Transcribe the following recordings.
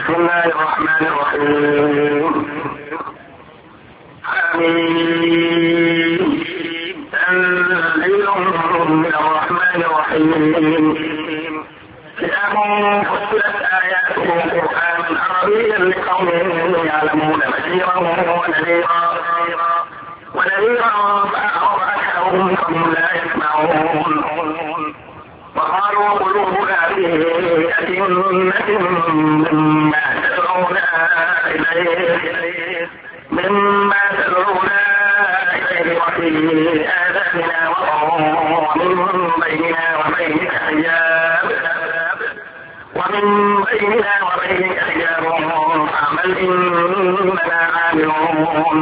بسم الله الرحمن الرحيم. حميم. تنزيل من الرحمن الرحيم. كتاب فصلت آياته قرآنا عربيا لقوم يعلمون بشيرا ونذيرا فأعرض أكثرهم فهم لا يسمعون. وقالوا قلوبنا في أكنة مما تدعونا إليه وفي آذاننا ومن بيننا وبينك حجاب فاعمل إننا عاملون.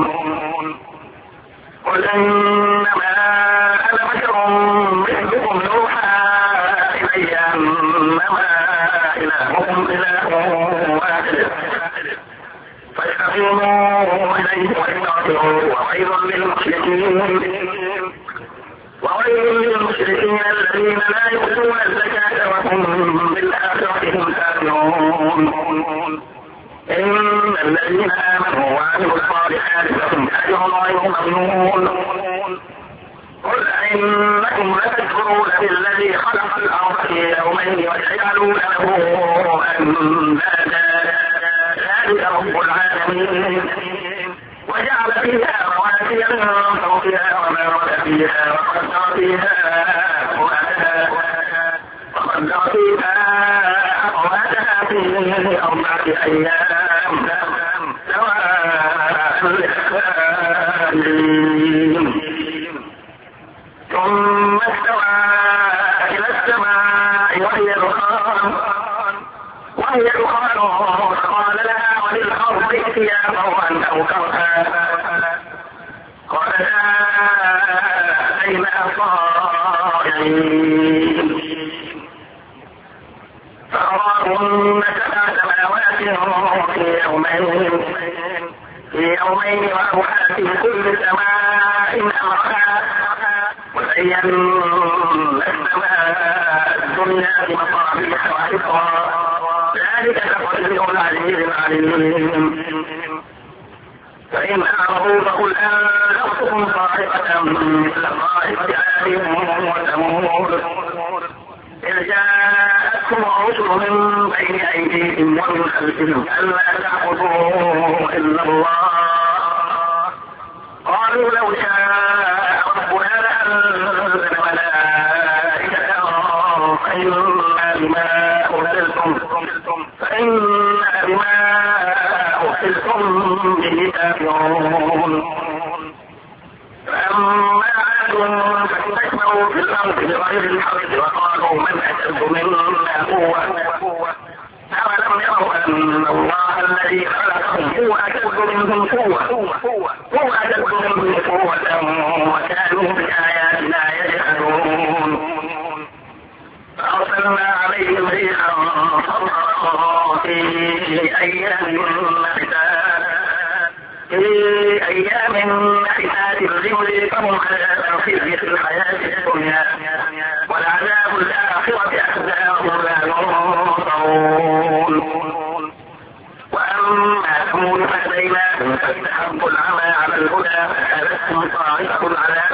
قل إنما أنا بشر مثلكم يوحى إلي أنما إلهكم إله واحد فاستقيموا إليه واستغفروه. وويل للمشركين الذين لا يؤتون الزكاة وهم بالآخرة هم كافرون. إن الذين آمنوا وعملوا الصالحات لهم أجر غير ممنون. قل إنكم لتكفرون بالذي خلق الأرض في يومين وتجعلون له أندادا ذلك رب العالمين. وجعل فيها رواسي من فوقها وبارك فيها وقدر فيها أقواتها في 4 أيام سواء للسائلين. ثم استوى إلى السماء وهي دخان قال لها وللأرض ائتيا طوعا أو كرها قالتا أتينا طائعين. فأراهن 7 سماوات في يومين وأوحى في كل سماء أمرها وزينا السماء الدنيا بمصابيح وحفظا ذلك تقدير العزيز العليم. فإن أعرضوا فقل أنذرتكم صاعقة مثل صاعقة عاد وثمود إذ جاءتكم الرسل من بين أيديهم ومن خلفهم ألا تعبدوا إلا الله قالوا لو شاء ربنا لأنزل ملائكة فإنا بما أرسلتم به كافرون. فأما عاد فاستكبروا في الأرض بغير الحق وقالوا من أشد منا قوة أولم يروا أن الله الذي خلقهم هو أشد منهم قوة وكانوا بآياتنا يجحدون. فأرسلنا عليهم ريحا صرصرا في أيام نحسات لنذيقهم عذاب الخزي في الحياة الدنيا والعذاب الآخرة أخزى وهم لا ينصرون. وأما ثمود فهديناهم فاستحبوا العمى على الهدى فأخذتهم صاعقة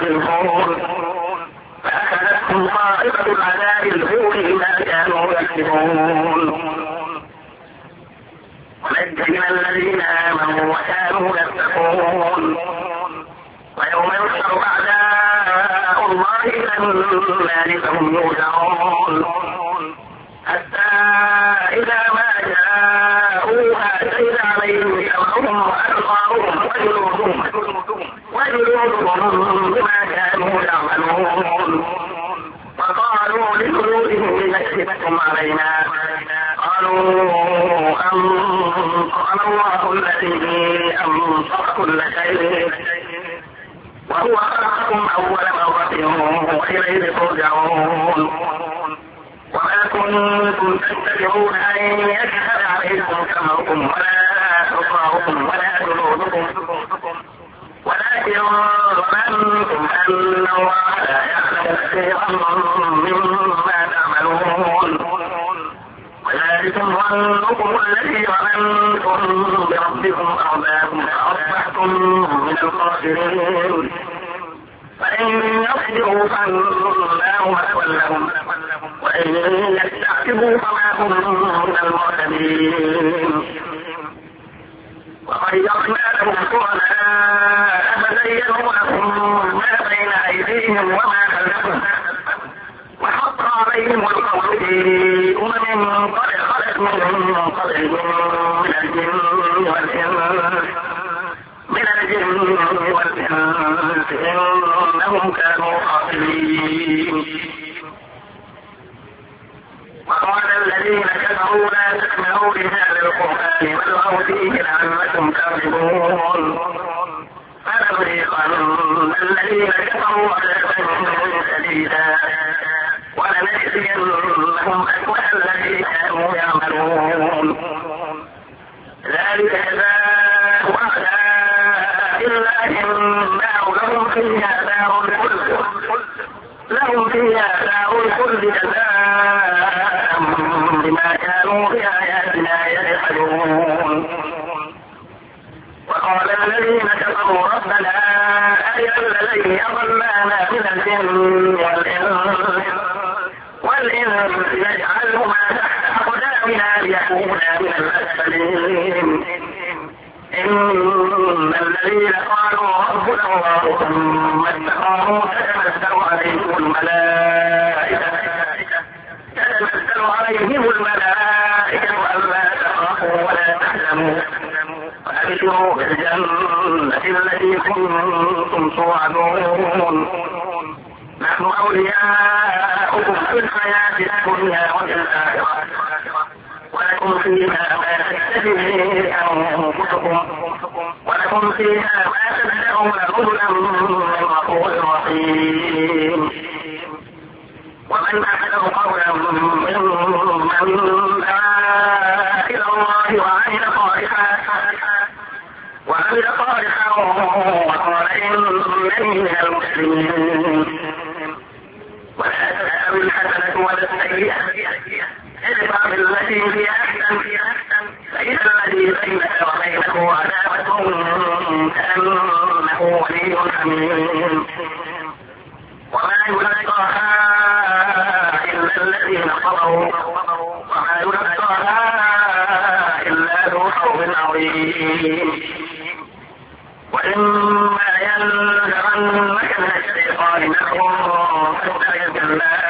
العذاب الهون بما كانوا يكسبون. ونجينا الذين آمنوا وكانوا يتقون. ويوم يحشر أعداء الله إلى النار فهم يوزعون حتى إذا ما جاءوها شهد عليهم سمعهم وأبصارهم وجلودهم بما كانوا يعملون. وقالوا لجلودهم لنكتبكم علينا قالوا أنطقنا الله الذي أنطق كل شيء وهو خلقكم أول مرة وإليه ترجعون. وما كنتم تستطيعون أن يشهد عليكم سمعكم ولا أبصاركم ولا جلودكم ولكن ظننتم أن الله لا يعلم كثيرا مما تعملون. وذلكم ظنكم الذي ظننتم بربكم أرداكم فأصبحتم من الخاسرين فإن يصبروا فالنار مثوى لهم وإن يستعتبوا فما هم من المعتدين وخيرنا لهم شركاء فزينوا لهم ما بين أيديهم وما خلفهم وحق عليهم القول في قد خلت من قبلهم من الجن والإنس إنهم كانوا خاسرين وقال الذين كفروا لا تسمعوا لهذا القرآن والغوا فيه لعلكم تغلبون فلنذيقن الذين كفروا عذابا شديدا ولنجزينهم أسوأ الذي كانوا يعملون ذلك جزاء أعداء الله النار لهم فيها دار الخلد جزاء بما كانوا بآياتنا يجحدون وقال الذين كفروا ربنا أرنا الذين أضلانا من الجن والإنس يجعلهما تحت أقدامنا ليكونا من الأسفلين إن الذين قالوا ربنا الله ثم استقاموا تتنزل عليهم الملائكة ألا تخافوا ولا تحزنوا وأبشروا بالجنة التي كنتم توعدون نحن أولياؤكم في الحياة الدنيا وفي الآخرة ولكم فيها ما تشتهي أنفسكم ولكم فيها ما تدعون نزلا من غفور رحيم ومن أحسن قولا ممن دعا إلى الله وعمل صالحا وقال إنني من المسلمين ولا تستوي الحسنة ولا السيئة ادفع بالتي هي أحسن فإذا الذي بينك وبينه عداوة كأنه ولي حميم وما يلقاها إلا الذين صبروا وما يلقاها إلا ذو حظ عظيم وإما ينزغنك من الشيطان نزغ فاستعذ بالله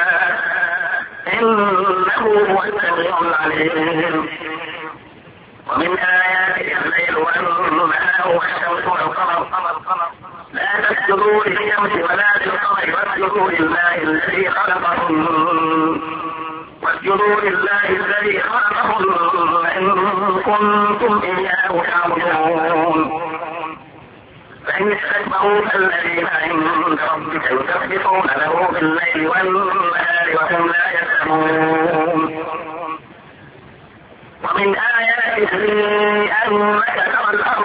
إنه هو السميع العليم ومن آياته الليل والنهار والشمس والقمر لا تسجدوا للشمس ولا للقمر واسجدوا لله الذي خلقهن إن كنتم إياه تعبدون فإن استكبروا فالذين عند ربك يسبحون له بالليل والنهار وهم لا يسأمون ومن آياته أنك ترى الأرض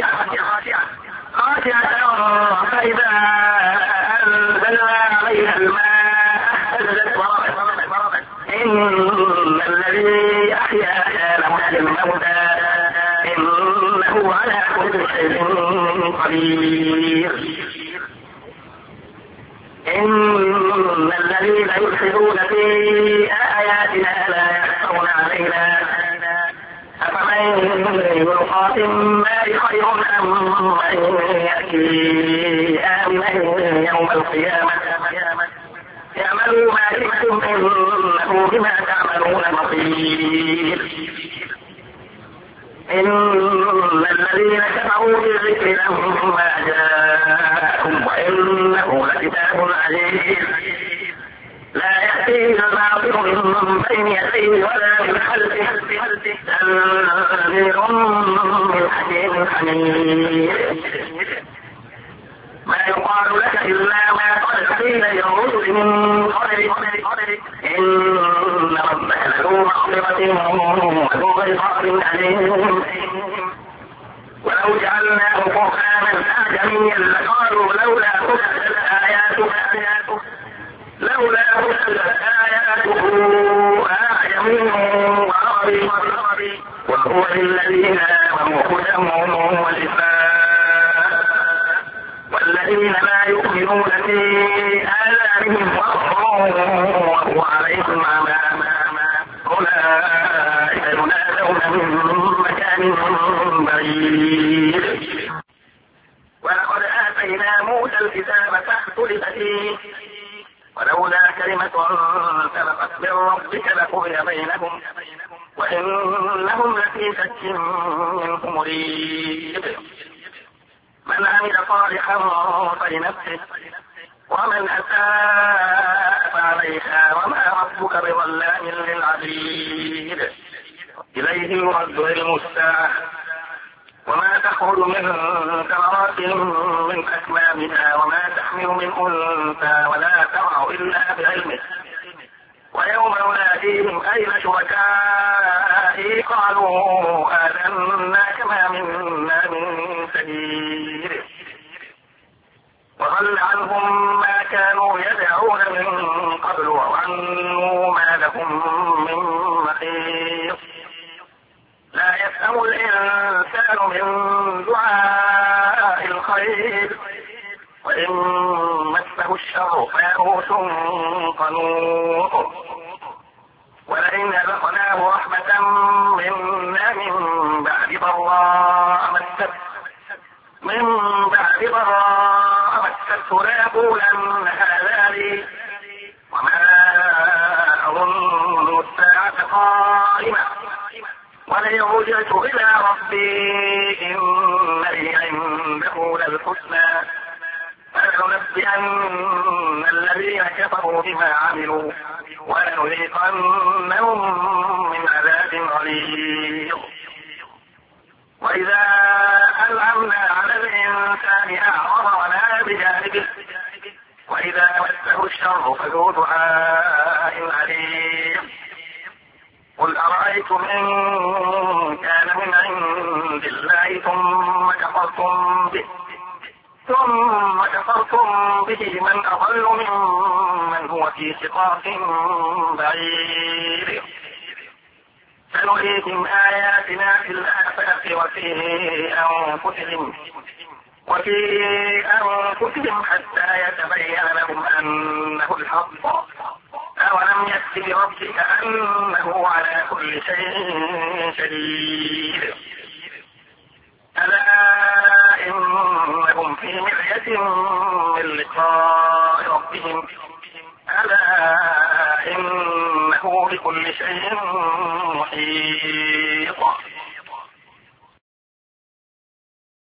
خاشعة فإذا أنزلنا عليها الماء اهتزت وربت إن الذي أحياها لمحيي الموتى إنه على كل شيء قدير إن الذين يلحدون في آياتنا لا يخفون علينا أفمن يلقى في النار خير أم من يأتي آمنا يوم القيامة اعملوا ما شئتم إنه بما تعملون بصير إن الذين كفروا بالذكر لما جاءهم وإنه لكتاب عزيز لا يأتيه الباطل من بين يديه ولا من خلفه تنزيل من حكيم حميد ما يقال لك إلا ما قد قيل للرسل من قبلك إن ربك له مغفرة وذو عقاب أليم ولو جعلناه قرآنا أعجميا لقالوا لولا فصلت آياته أعجمي وعربي قل هو للذين آمنوا هدى وشفاء والذين لا يؤمنون في آذانهم وقر وهو عليهم عمى أولئك ينادون من مكان بعيد. ولقد آتينا موسى الكتاب فاختلف فيه ولولا كلمة سبقت من ربك لقضي بينهم وإنهم لفي شك منه مريب. من عمل صالحا فلنفسه ومن أساء فعليها وما ربك بظلام للعبيد. إليه يرد علم الساعة وما تخرج من ثمرات من أكمامها وما تحمل من أنثى ولا تضع إلا بعلمه ويوم يناديهم أين شركائي قالوا آذناك ما منا من سبيل وضل عنهم ما كانوا يدعون من قبل وظنوا ما لهم من محيص. لا يفهم الإنسان من دعاء الخير وإن مسه الشر فيئوس قنوط. ولئن أذقناه رحمة منا من بعد ضراء مسته ليقولن هذا لي وما أظن الساعة قائمة ولئن رجعت إلى ربي إن لي عنده للحسنى فلننبئن الذين كفروا بما عملوا ولنذيقنهم من عذاب غليظ. وإذا أنعمنا على الإنسان أعرض ونأى بجانبه وإذا مسه الشر فذو دعاء عليم. قل أرأيتم إن كان من عند الله ثم كفرتم به من أضل ممن هو في شقاق بعيد. سنريهم آياتنا في الآفاق وفي أنفسهم حتى يتبين لهم أنه الحق. أولم يكف بربك أنه على كل شيء شهيد. ألا إنهم في مرية من لقاء ربهم ألا إنه بكل شيء محيط.